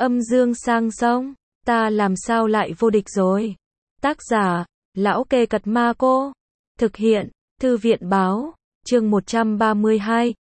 Âm dương sang sông, ta làm sao lại vô địch rồi. Tác giả, Lão Kê Cật Ma Cô. Thực hiện, Thư viện Báo. Chương 132,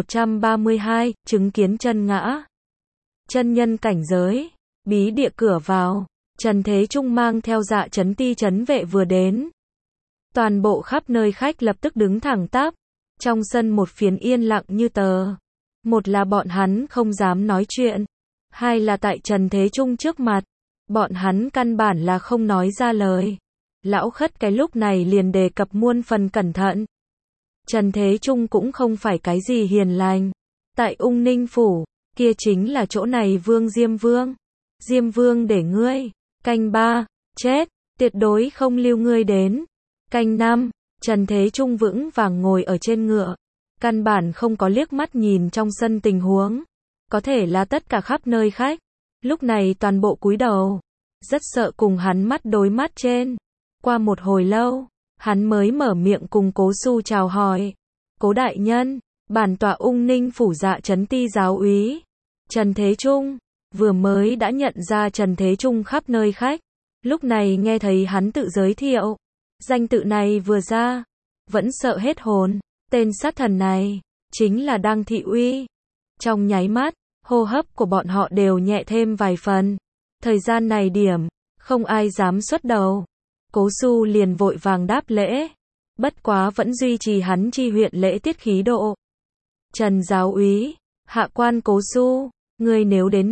chứng kiến chân ngã. Chân nhân cảnh giới, bí địa cửa vào, Trần Thế Trung mang theo Dạ Chấn Ti trấn vệ vừa đến. Toàn bộ khắp nơi khách lập tức đứng thẳng tắp, trong sân một phiến yên lặng như tờ. Một là bọn hắn không dám nói chuyện, hai là tại Trần Thế Trung trước mặt, bọn hắn căn bản là không nói ra lời. Lão Khất cái lúc này liền đề cập muôn phần cẩn thận. Trần Thế Trung cũng không phải cái gì hiền lành. Tại Ung Ninh Phủ, kia chính là chỗ này Vương Diêm Vương. Diêm Vương để ngươi. Canh 3, chết, tuyệt đối không lưu ngươi đến. Canh 5, Trần Thế Trung vững vàng ngồi ở trên ngựa. Căn bản không có liếc mắt nhìn trong sân tình huống. Có thể là tất cả khắp nơi khách. Lúc này toàn bộ cúi đầu. Rất sợ cùng hắn mắt đối mắt trên. Qua một hồi lâu, hắn mới mở miệng cùng Cố Xu chào hỏi. Cố đại nhân, bản tọa Ung Ninh Phủ Dạ Chấn Ti giáo úy. Trần Thế Trung, vừa mới đã nhận ra Trần Thế Trung khắp nơi khách. Lúc này nghe thấy hắn tự giới thiệu. Danh tự này vừa ra, vẫn sợ hết hồn. Tên sát thần này, chính là Đăng Thị Uy. Trong nháy mắt, hô hấp của bọn họ đều nhẹ thêm vài phần. Thời gian này điểm, không ai dám xuất đầu. Cố Xu liền vội vàng đáp lễ. Bất quá vẫn duy trì hắn chi huyện lễ tiết khí độ. Trần giáo úy, hạ quan Cố Xu, ngươi nếu đến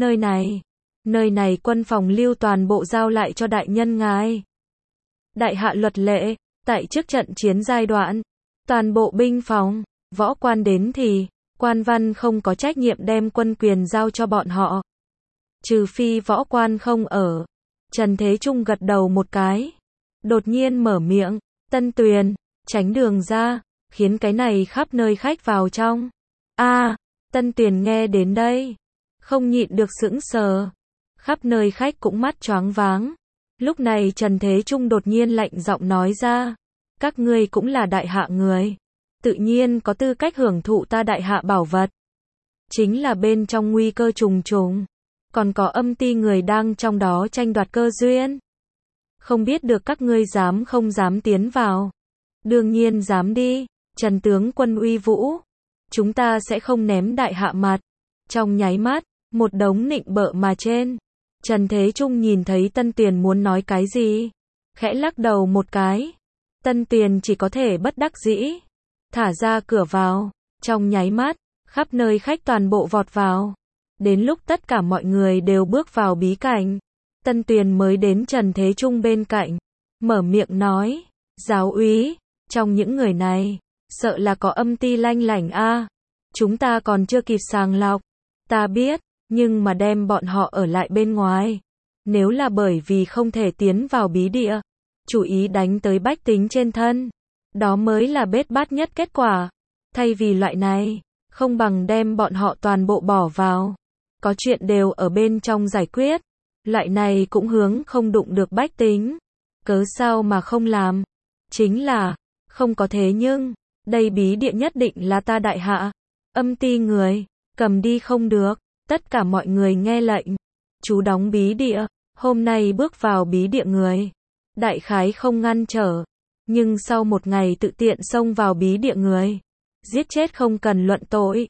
nơi này quân phòng lưu toàn bộ giao lại cho đại nhân ngài. Đại hạ luật lệ, tại trước trận chiến giai đoạn, toàn bộ binh phòng, võ quan đến thì, quan văn không có trách nhiệm đem quân quyền giao cho bọn họ. Trừ phi võ quan không ở. Trần Thế Trung gật đầu một cái. Đột nhiên mở miệng, Tân Tuyền, tránh đường ra, khiến cái này khắp nơi khách vào trong. Tân Tuyền nghe đến đây, không nhịn được sững sờ. Khắp nơi khách cũng mắt choáng váng. Lúc này Trần Thế Trung đột nhiên lạnh giọng nói ra, các ngươi cũng là đại hạ người, tự nhiên có tư cách hưởng thụ ta đại hạ bảo vật. Chính là bên trong nguy cơ trùng trùng, còn có âm ti người đang trong đó tranh đoạt cơ duyên. Không biết được các ngươi dám không dám tiến vào. Đương nhiên dám đi, Trần tướng quân uy vũ. Chúng ta sẽ không ném đại hạ mặt. Trong nháy mắt, một đống nịnh bợ mà trên. Trần Thế Trung nhìn thấy Tân Tuyền muốn nói cái gì, khẽ lắc đầu một cái. Tân Tuyền chỉ có thể bất đắc dĩ thả ra cửa vào. Trong nháy mắt, khắp nơi khách toàn bộ vọt vào. Đến lúc tất cả mọi người đều bước vào bí cảnh, Tân Tuyền mới đến Trần Thế Trung bên cạnh, mở miệng nói, giáo úy, trong những người này, sợ là có âm ti lanh lảnh a. Chúng ta còn chưa kịp sàng lọc. Ta biết, nhưng mà đem bọn họ ở lại bên ngoài. Nếu là bởi vì không thể tiến vào bí địa, chủ ý đánh tới bách tính trên thân, đó mới là bết bát nhất kết quả. Thay vì loại này, không bằng đem bọn họ toàn bộ bỏ vào. Có chuyện đều ở bên trong giải quyết. Loại này cũng hướng không đụng được bách tính. Cớ sao mà không làm? Chính là, không có thế nhưng, đây bí địa nhất định là ta đại hạ. Âm ti người, cầm đi không được. Tất cả mọi người nghe lệnh. Chú đóng bí địa, hôm nay bước vào bí địa người. Đại khái không ngăn trở. Nhưng sau một ngày tự tiện xông vào bí địa người. Giết chết không cần luận tội.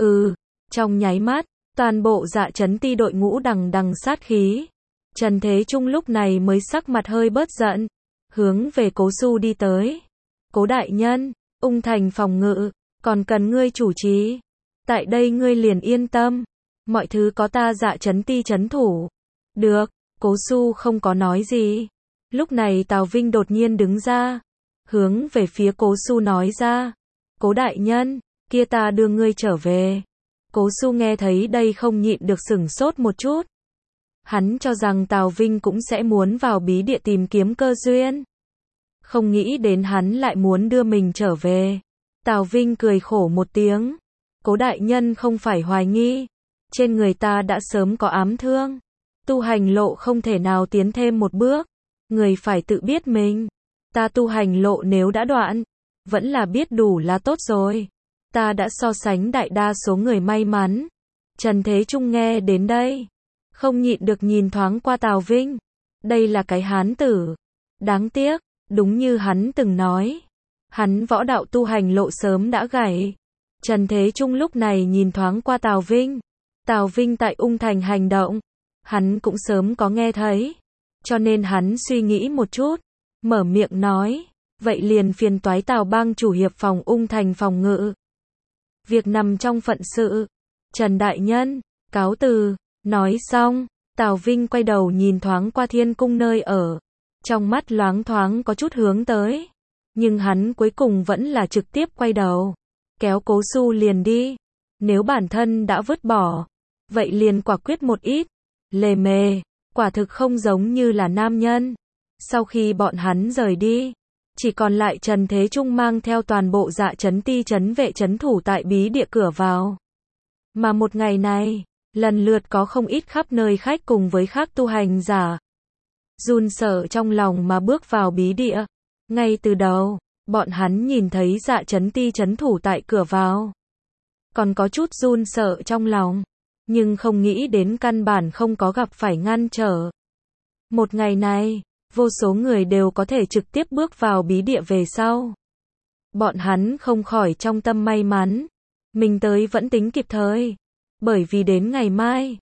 Trong nháy mắt, toàn bộ Dạ Chấn Ti đội ngũ đằng đằng sát khí. Trần Thế Trung lúc này mới sắc mặt hơi bớt giận. Hướng về Cố Xu đi tới. Cố đại nhân, Ung thành phòng ngự, còn cần ngươi chủ trì. Tại đây ngươi liền yên tâm. Mọi thứ có ta Dạ Chấn Ti trấn thủ. Được, Cố Xu không có nói gì. Lúc này Tào Vinh đột nhiên đứng ra. Hướng về phía Cố Xu nói ra. Cố đại nhân, kia ta đưa ngươi trở về. Cố Xu nghe thấy đây không nhịn được sửng sốt một chút. Hắn cho rằng Tào Vinh cũng sẽ muốn vào bí địa tìm kiếm cơ duyên. Không nghĩ đến hắn lại muốn đưa mình trở về. Tào Vinh cười khổ một tiếng. Cố đại nhân không phải hoài nghi. Trên người ta đã sớm có ám thương. Tu hành lộ không thể nào tiến thêm một bước. Người phải tự biết mình. Ta tu hành lộ nếu đã đoạn, vẫn là biết đủ là tốt rồi. Ta đã so sánh đại đa số người may mắn. Trần Thế Trung nghe đến đây, không nhịn được nhìn thoáng qua Tào Vinh. Đây là cái hán tử. Đáng tiếc, đúng như hắn từng nói. Hắn võ đạo tu hành lộ sớm đã gãy. Trần Thế Trung lúc này nhìn thoáng qua Tào Vinh. Tào Vinh tại Ung Thành hành động. Hắn cũng sớm có nghe thấy. Cho nên hắn suy nghĩ một chút. Mở miệng nói. Vậy liền phiền toái Tào bang chủ hiệp phòng Ung Thành phòng ngự. Việc nằm trong phận sự. Trần Đại Nhân, cáo từ. Nói xong, Tào Vinh quay đầu nhìn thoáng qua Thiên Cung nơi ở. Trong mắt loáng thoáng có chút hướng tới. Nhưng hắn cuối cùng vẫn là trực tiếp quay đầu. Kéo Cố Xu liền đi. Nếu bản thân đã vứt bỏ, vậy liền quả quyết một ít. Lề mề, quả thực không giống như là nam nhân. Sau khi bọn hắn rời đi, chỉ còn lại Trần Thế Trung mang theo toàn bộ Dạ Trấn Ti trấn vệ trấn thủ tại bí địa cửa vào. Mà một ngày này, lần lượt có không ít khắp nơi khách cùng với khác tu hành giả. Run sợ trong lòng mà bước vào bí địa. Ngay từ đầu, bọn hắn nhìn thấy Dạ Trấn Ti trấn thủ tại cửa vào. Còn có chút run sợ trong lòng. Nhưng không nghĩ đến căn bản không có gặp phải ngăn trở. Một ngày này, vô số người đều có thể trực tiếp bước vào bí địa về sau. Bọn hắn không khỏi trong tâm may mắn. Mình tới vẫn tính kịp thời. Bởi vì đến ngày mai,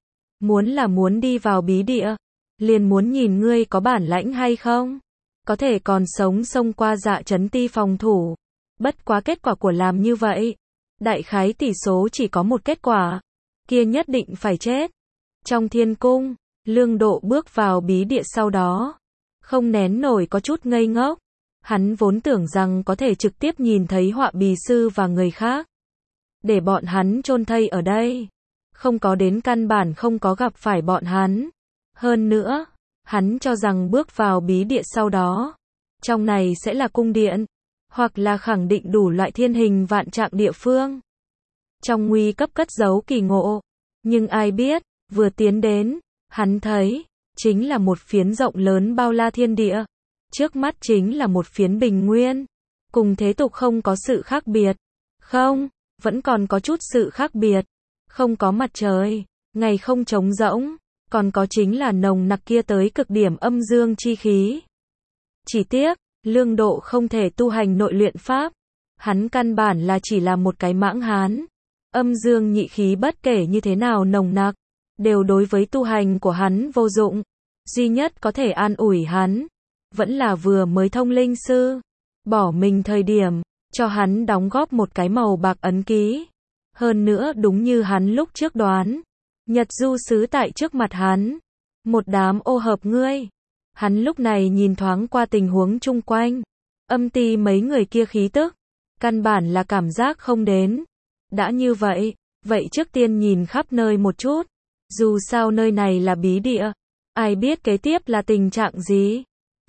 muốn đi vào bí địa, liền muốn nhìn ngươi có bản lãnh hay không. Có thể còn sống xông qua Dạ Trấn Ti phòng thủ. Bất quá kết quả của làm như vậy. Đại khái tỷ số chỉ có một kết quả. Kia nhất định phải chết. Trong Thiên Cung, Lương Độ bước vào bí địa sau đó. Không nén nổi có chút ngây ngốc. Hắn vốn tưởng rằng có thể trực tiếp nhìn thấy Họa Bì Sư và người khác. Để bọn hắn chôn thây ở đây. Không có đến căn bản không có gặp phải bọn hắn. Hơn nữa, hắn cho rằng bước vào bí địa sau đó. Trong này sẽ là cung điện. Hoặc là khẳng định đủ loại thiên hình vạn trạng địa phương. Trong nguy cấp cất giấu kỳ ngộ. Nhưng ai biết, vừa tiến đến, hắn thấy, chính là một phiến rộng lớn bao la thiên địa. Trước mắt chính là một phiến bình nguyên. Cùng thế tục không có sự khác biệt. Không, vẫn còn có chút sự khác biệt. Không có mặt trời, ngày không trống rỗng. Còn có chính là nồng nặc kia tới cực điểm âm dương chi khí. Chỉ tiếc, Lương Độ không thể tu hành nội luyện pháp. Hắn căn bản là chỉ là một cái mãng hán. Âm dương nhị khí bất kể như thế nào nồng nặc, đều đối với tu hành của hắn vô dụng. Duy nhất có thể an ủi hắn, vẫn là vừa mới thông linh sư. Bỏ mình thời điểm, cho hắn đóng góp một cái màu bạc ấn ký. Hơn nữa đúng như hắn lúc trước đoán. Nhật Du Sứ tại trước mặt hắn. Một đám ô hợp ngươi. Hắn lúc này nhìn thoáng qua tình huống chung quanh. Âm ti mấy người kia khí tức. Căn bản là cảm giác không đến. Đã như vậy, vậy trước tiên nhìn khắp nơi một chút. Dù sao nơi này là bí địa. Ai biết kế tiếp là tình trạng gì.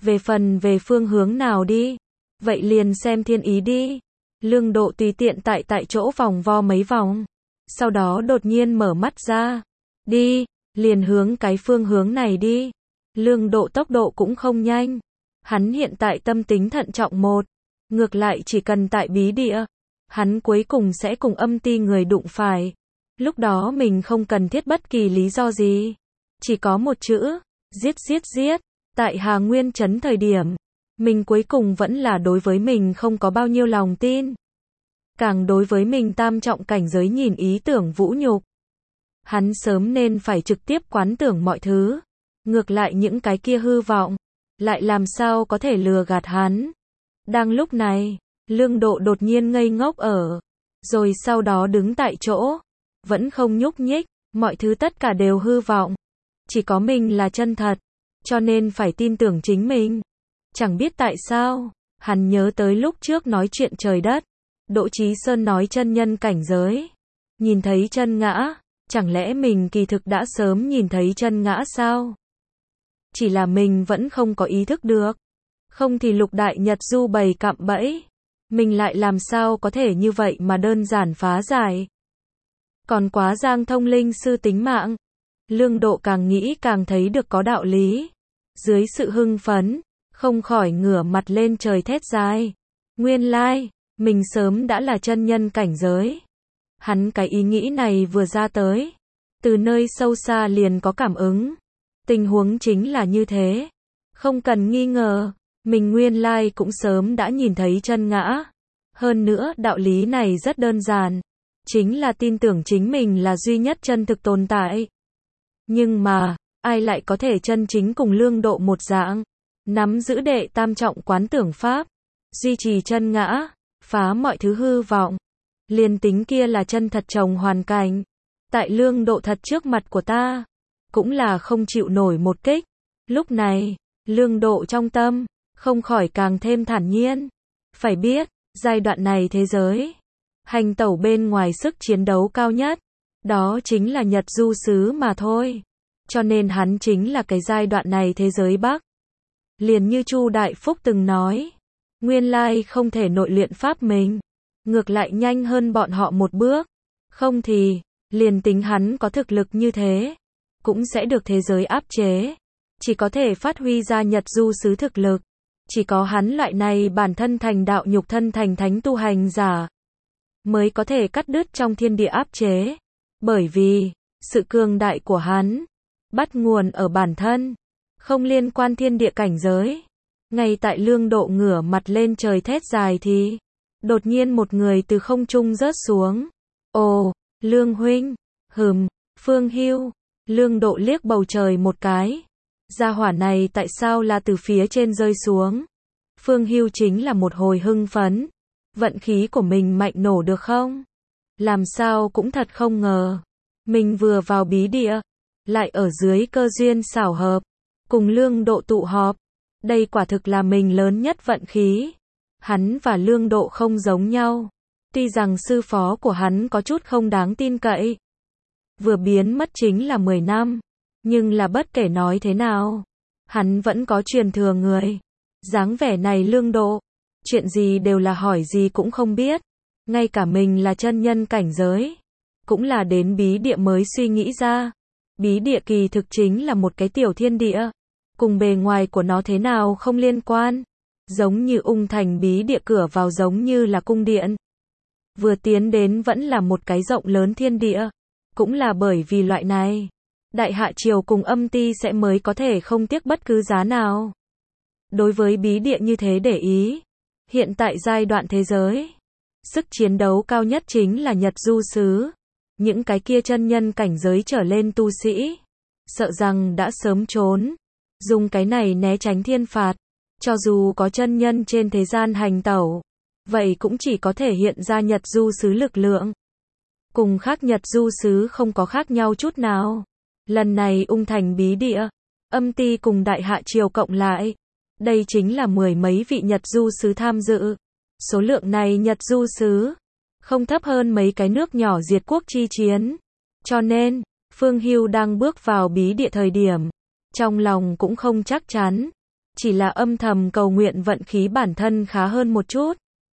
Về phương hướng nào đi. Vậy liền xem thiên ý đi. Lương Độ tùy tiện tại chỗ vòng vo mấy vòng. Sau đó đột nhiên mở mắt ra. Đi, liền hướng cái phương hướng này đi. Lương Độ tốc độ cũng không nhanh. Hắn hiện tại tâm tính thận trọng một. Ngược lại chỉ cần tại bí địa, hắn cuối cùng sẽ cùng âm ti người đụng phải. Lúc đó mình không cần thiết bất kỳ lý do gì. Chỉ có một chữ, giết. Tại Hà Nguyên Trấn thời điểm, mình cuối cùng vẫn là đối với mình không có bao nhiêu lòng tin. Càng đối với mình tam trọng cảnh giới nhìn ý tưởng vũ nhục. Hắn sớm nên phải trực tiếp quán tưởng mọi thứ. Ngược lại những cái kia hư vọng, lại làm sao có thể lừa gạt hắn. Đang lúc này, Lương Độ đột nhiên ngây ngốc ở. Rồi sau đó đứng tại chỗ. Vẫn không nhúc nhích, mọi thứ tất cả đều hư vọng. Chỉ có mình là chân thật. Cho nên phải tin tưởng chính mình. Chẳng biết tại sao, hắn nhớ tới lúc trước nói chuyện trời đất. Đỗ Chí Sơn nói chân nhân cảnh giới. Nhìn thấy chân ngã, chẳng lẽ mình kỳ thực đã sớm nhìn thấy chân ngã sao? Chỉ là mình vẫn không có ý thức được. Không thì Lục Đại Nhật Du bày cạm bẫy. Mình lại làm sao có thể như vậy mà đơn giản phá giải. Còn quá giang thông linh sư tính mạng. Lương Độ càng nghĩ càng thấy được có đạo lý. Dưới sự hưng phấn, không khỏi ngửa mặt lên trời thét dài. Nguyên lai, mình sớm đã là chân nhân cảnh giới. Hắn cái ý nghĩ này vừa ra tới. từ nơi sâu xa liền có cảm ứng. Tình huống chính là như thế. Không cần nghi ngờ, mình nguyên lai cũng sớm đã nhìn thấy chân ngã. Hơn nữa, đạo lý này rất đơn giản. Chính là tin tưởng chính mình là duy nhất chân thực tồn tại. Nhưng mà, ai lại có thể chân chính cùng Lương Độ một dạng, nắm giữ đệ tam trọng quán tưởng pháp, duy trì chân ngã, phá mọi thứ hư vọng. Liền tính kia là chân thật trồng hoàn cảnh. Tại Lương Độ thật trước mặt của ta, cũng là không chịu nổi một kích. Lúc này, Lương Độ trong tâm, không khỏi càng thêm thản nhiên. Phải biết, giai đoạn này thế giới, hành tẩu bên ngoài sức chiến đấu cao nhất, đó chính là Nhật Du Sứ mà thôi. Cho nên hắn chính là cái giai đoạn này thế giới Bắc. Liền như Chu Đại Phúc từng nói, nguyên lai không thể nội luyện pháp mình, ngược lại nhanh hơn bọn họ một bước. Không thì, liền tính hắn có thực lực như thế, cũng sẽ được thế giới áp chế. Chỉ có thể phát huy ra Nhật Du Sứ thực lực. Chỉ có hắn loại này bản thân thành đạo nhục thân thành thánh tu hành giả, mới có thể cắt đứt trong thiên địa áp chế. Bởi vì, sự cường đại của hắn, bắt nguồn ở bản thân, không liên quan thiên địa cảnh giới. Ngay tại Lương Độ ngửa mặt lên trời thét dài thì, đột nhiên một người từ không trung rớt xuống. Ồ, Lương huynh, Phương Hưu. Lương Độ liếc bầu trời một cái. Gia hỏa này tại sao là từ phía trên rơi xuống? Phương Hưu chính là một hồi hưng phấn. Vận khí của mình mạnh nổ được không? Làm sao cũng thật không ngờ. Mình vừa vào bí địa, lại ở dưới cơ duyên xảo hợp, cùng Lương Độ tụ họp. Đây quả thực là mình lớn nhất vận khí. Hắn và Lương Độ không giống nhau. Tuy rằng sư phó của hắn có chút không đáng tin cậy, vừa biến mất chính là 10 năm. Nhưng là bất kể nói thế nào, hắn vẫn có truyền thừa người. Dáng vẻ này Lương Độ, chuyện gì đều là hỏi gì cũng không biết. Ngay cả mình là chân nhân cảnh giới, cũng là đến bí địa mới suy nghĩ ra. Bí địa kỳ thực chính là một cái tiểu thiên địa, cùng bề ngoài của nó thế nào không liên quan. Giống như Ung Thành bí địa cửa vào giống như là cung điện. Vừa tiến đến vẫn là một cái rộng lớn thiên địa. Cũng là bởi vì loại này, Đại Hạ Triều cùng Âm Ti sẽ mới có thể không tiếc bất cứ giá nào. Đối với bí địa như thế để ý. Hiện tại giai đoạn thế giới, sức chiến đấu cao nhất chính là Nhật Du Sứ. Những cái kia chân nhân cảnh giới trở lên tu sĩ, sợ rằng đã sớm trốn. Dùng cái này né tránh thiên phạt. Cho dù có chân nhân trên thế gian hành tẩu, vậy cũng chỉ có thể hiện ra Nhật Du Sứ lực lượng. Cùng khác Nhật Du Sứ không có khác nhau chút nào. Lần này Ung Thành bí địa, Âm Ti cùng Đại Hạ Triều cộng lại, đây chính là 10 mấy vị Nhật Du Sứ tham dự. Số lượng này Nhật Du Sứ, không thấp hơn mấy cái nước nhỏ diệt quốc chi chiến. Cho nên, Phương Hưu đang bước vào bí địa thời điểm, trong lòng cũng không chắc chắn. Chỉ là âm thầm cầu nguyện vận khí bản thân khá hơn một chút.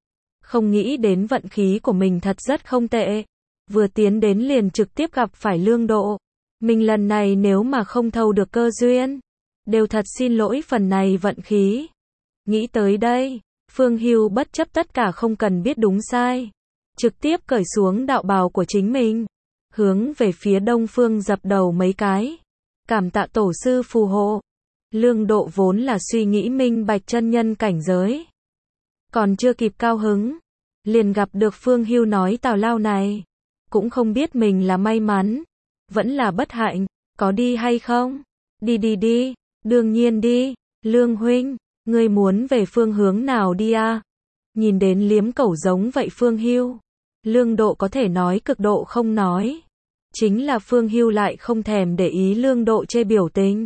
Không nghĩ đến vận khí của mình thật rất không tệ. Vừa tiến đến liền trực tiếp gặp phải Lương Độ. Mình lần này nếu mà không thâu được cơ duyên, đều thật xin lỗi phần này vận khí. Nghĩ tới đây, Phương Hưu bất chấp tất cả không cần biết đúng sai, trực tiếp cởi xuống đạo bào của chính mình, hướng về phía đông phương dập đầu mấy cái. Cảm tạ tổ sư phù hộ. Lương Độ vốn là suy nghĩ minh bạch chân nhân cảnh giới. Còn chưa kịp cao hứng, liền gặp được Phương Hưu nói tào lao này. Cũng không biết mình là may mắn, vẫn là bất hạnh, có đi hay không? Đi, đương nhiên đi. Lương huynh, ngươi muốn về phương hướng nào đi à? Nhìn đến liếm cẩu giống vậy Phương Hưu, Lương Độ có thể nói cực độ không nói. Chính là Phương Hưu lại không thèm để ý Lương Độ chê biểu tình.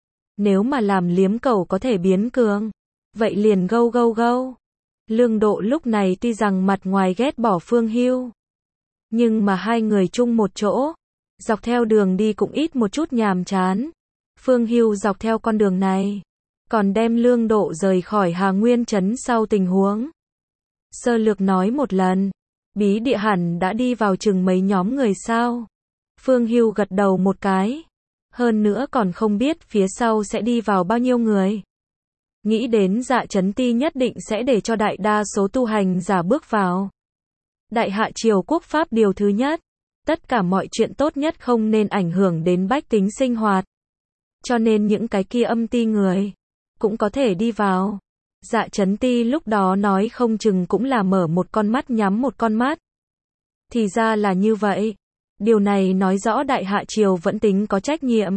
Nếu mà làm liếm cẩu có thể biến cường, vậy liền gâu. Lương Độ lúc này tuy rằng mặt ngoài ghét bỏ Phương Hưu, nhưng mà hai người chung một chỗ, dọc theo đường đi cũng ít một chút nhàm chán. Phương Hưu dọc theo con đường này, còn đem Lương Độ rời khỏi Hà Nguyên Trấn sau tình huống sơ lược nói một lần. Bí địa hẳn đã đi vào chừng mấy nhóm người sao? Phương Hưu gật đầu một cái. Hơn nữa còn không biết phía sau sẽ đi vào bao nhiêu người. Nghĩ đến Dạ Chấn Ti nhất định sẽ để cho đại đa số tu hành giả bước vào. Đại Hạ Triều quốc pháp điều thứ nhất, Tất cả mọi chuyện tốt nhất không nên ảnh hưởng đến bách tính sinh hoạt. Cho nên những cái kia âm ti người cũng có thể đi vào. Dạ Chấn Ti lúc đó nói không chừng cũng là mở một con mắt nhắm một con mắt. Thì ra là như vậy. Điều này nói rõ Đại Hạ Triều vẫn tính có trách nhiệm.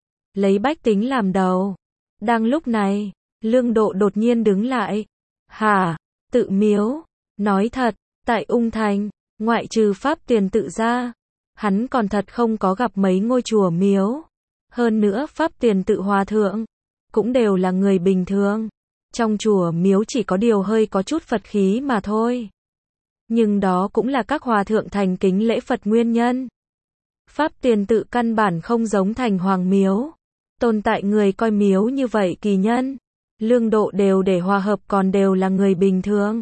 Lấy bách tính làm đầu. Đang lúc này, Lương Độ đột nhiên đứng lại. Hả? Tự miếu? Nói thật, tại Ung Thành, ngoại trừ Pháp Tuyền tự ra, hắn còn thật không có gặp mấy ngôi chùa miếu. Hơn nữa Pháp Tuyền tự hòa thượng cũng đều là người bình thường. Trong chùa miếu chỉ có điều hơi có chút Phật khí mà thôi. Nhưng đó cũng là các hòa thượng thành kính lễ Phật nguyên nhân. Pháp Tuyền tự căn bản không giống Thành Hoàng miếu. Tồn tại người coi miếu như vậy kỳ nhân. Lương Độ đều để hòa hợp còn đều là người bình thường.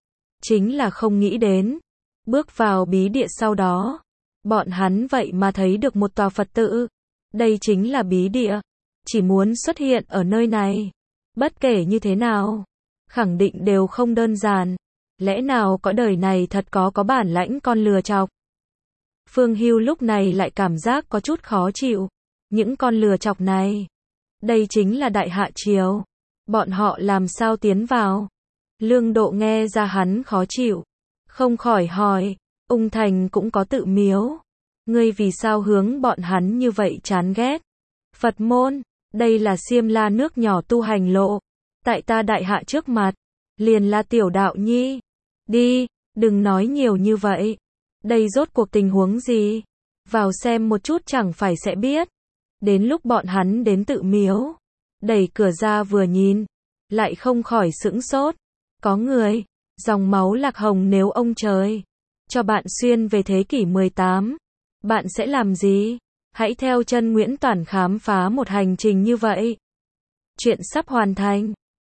Chính là không nghĩ đến. Bước vào bí địa sau đó. Bọn hắn vậy mà thấy được một tòa Phật tự. Đây chính là bí địa. Chỉ muốn xuất hiện ở nơi này. Bất kể như thế nào. Khẳng định đều không đơn giản. Lẽ nào cõi đời này thật có bản lãnh con lừa chọc. Phương Hưu lúc này lại cảm giác có chút khó chịu. Những con lừa chọc này. Đây chính là Đại Hạ Triều. Bọn họ làm sao tiến vào? Lương Độ nghe ra hắn khó chịu. Không khỏi hỏi. Ung Thành cũng có tự miếu. Ngươi vì sao hướng bọn hắn như vậy chán ghét? Phật môn. Đây là Xiêm La nước nhỏ tu hành lộ. Tại ta Đại Hạ trước mặt. Liền là tiểu đạo nhi. Đi, đừng nói nhiều như vậy. Đây rốt cuộc tình huống gì? Vào xem một chút chẳng phải sẽ biết. Đến lúc bọn hắn đến tự miếu. Đẩy cửa ra vừa nhìn. Lại không khỏi sững sốt. Có người. Dòng máu Lạc Hồng nếu ông trời cho bạn xuyên về thế kỷ 18. Bạn sẽ làm gì? Hãy theo chân Nguyễn Toản khám phá một hành trình như vậy. Chuyện sắp hoàn thành.